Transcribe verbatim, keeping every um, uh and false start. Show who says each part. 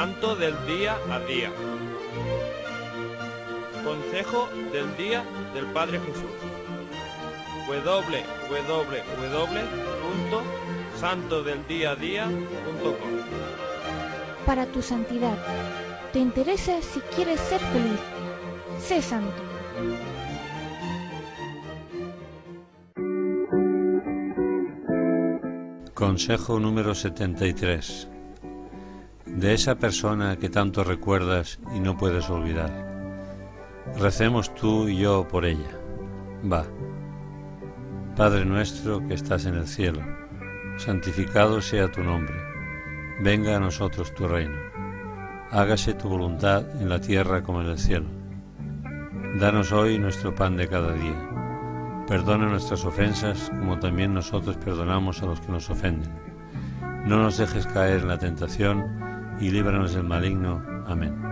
Speaker 1: Santo del día a día. Consejo del día del Padre Jesús. w w w punto santo del día a día punto com.
Speaker 2: Para tu santidad. ¿Te interesa si quieres ser feliz? Sé santo.
Speaker 3: Consejo número setenta y tres. De esa persona que tanto recuerdas y no puedes olvidar. Recemos tú y yo por ella. Va. Padre nuestro que estás en el cielo, santificado sea tu nombre. Venga a nosotros tu reino. Hágase tu voluntad en la tierra como en el cielo. Danos hoy nuestro pan de cada día. Perdona nuestras ofensas, como también nosotros perdonamos a los que nos ofenden. No nos dejes caer en la tentación y líbranos del maligno. Amén.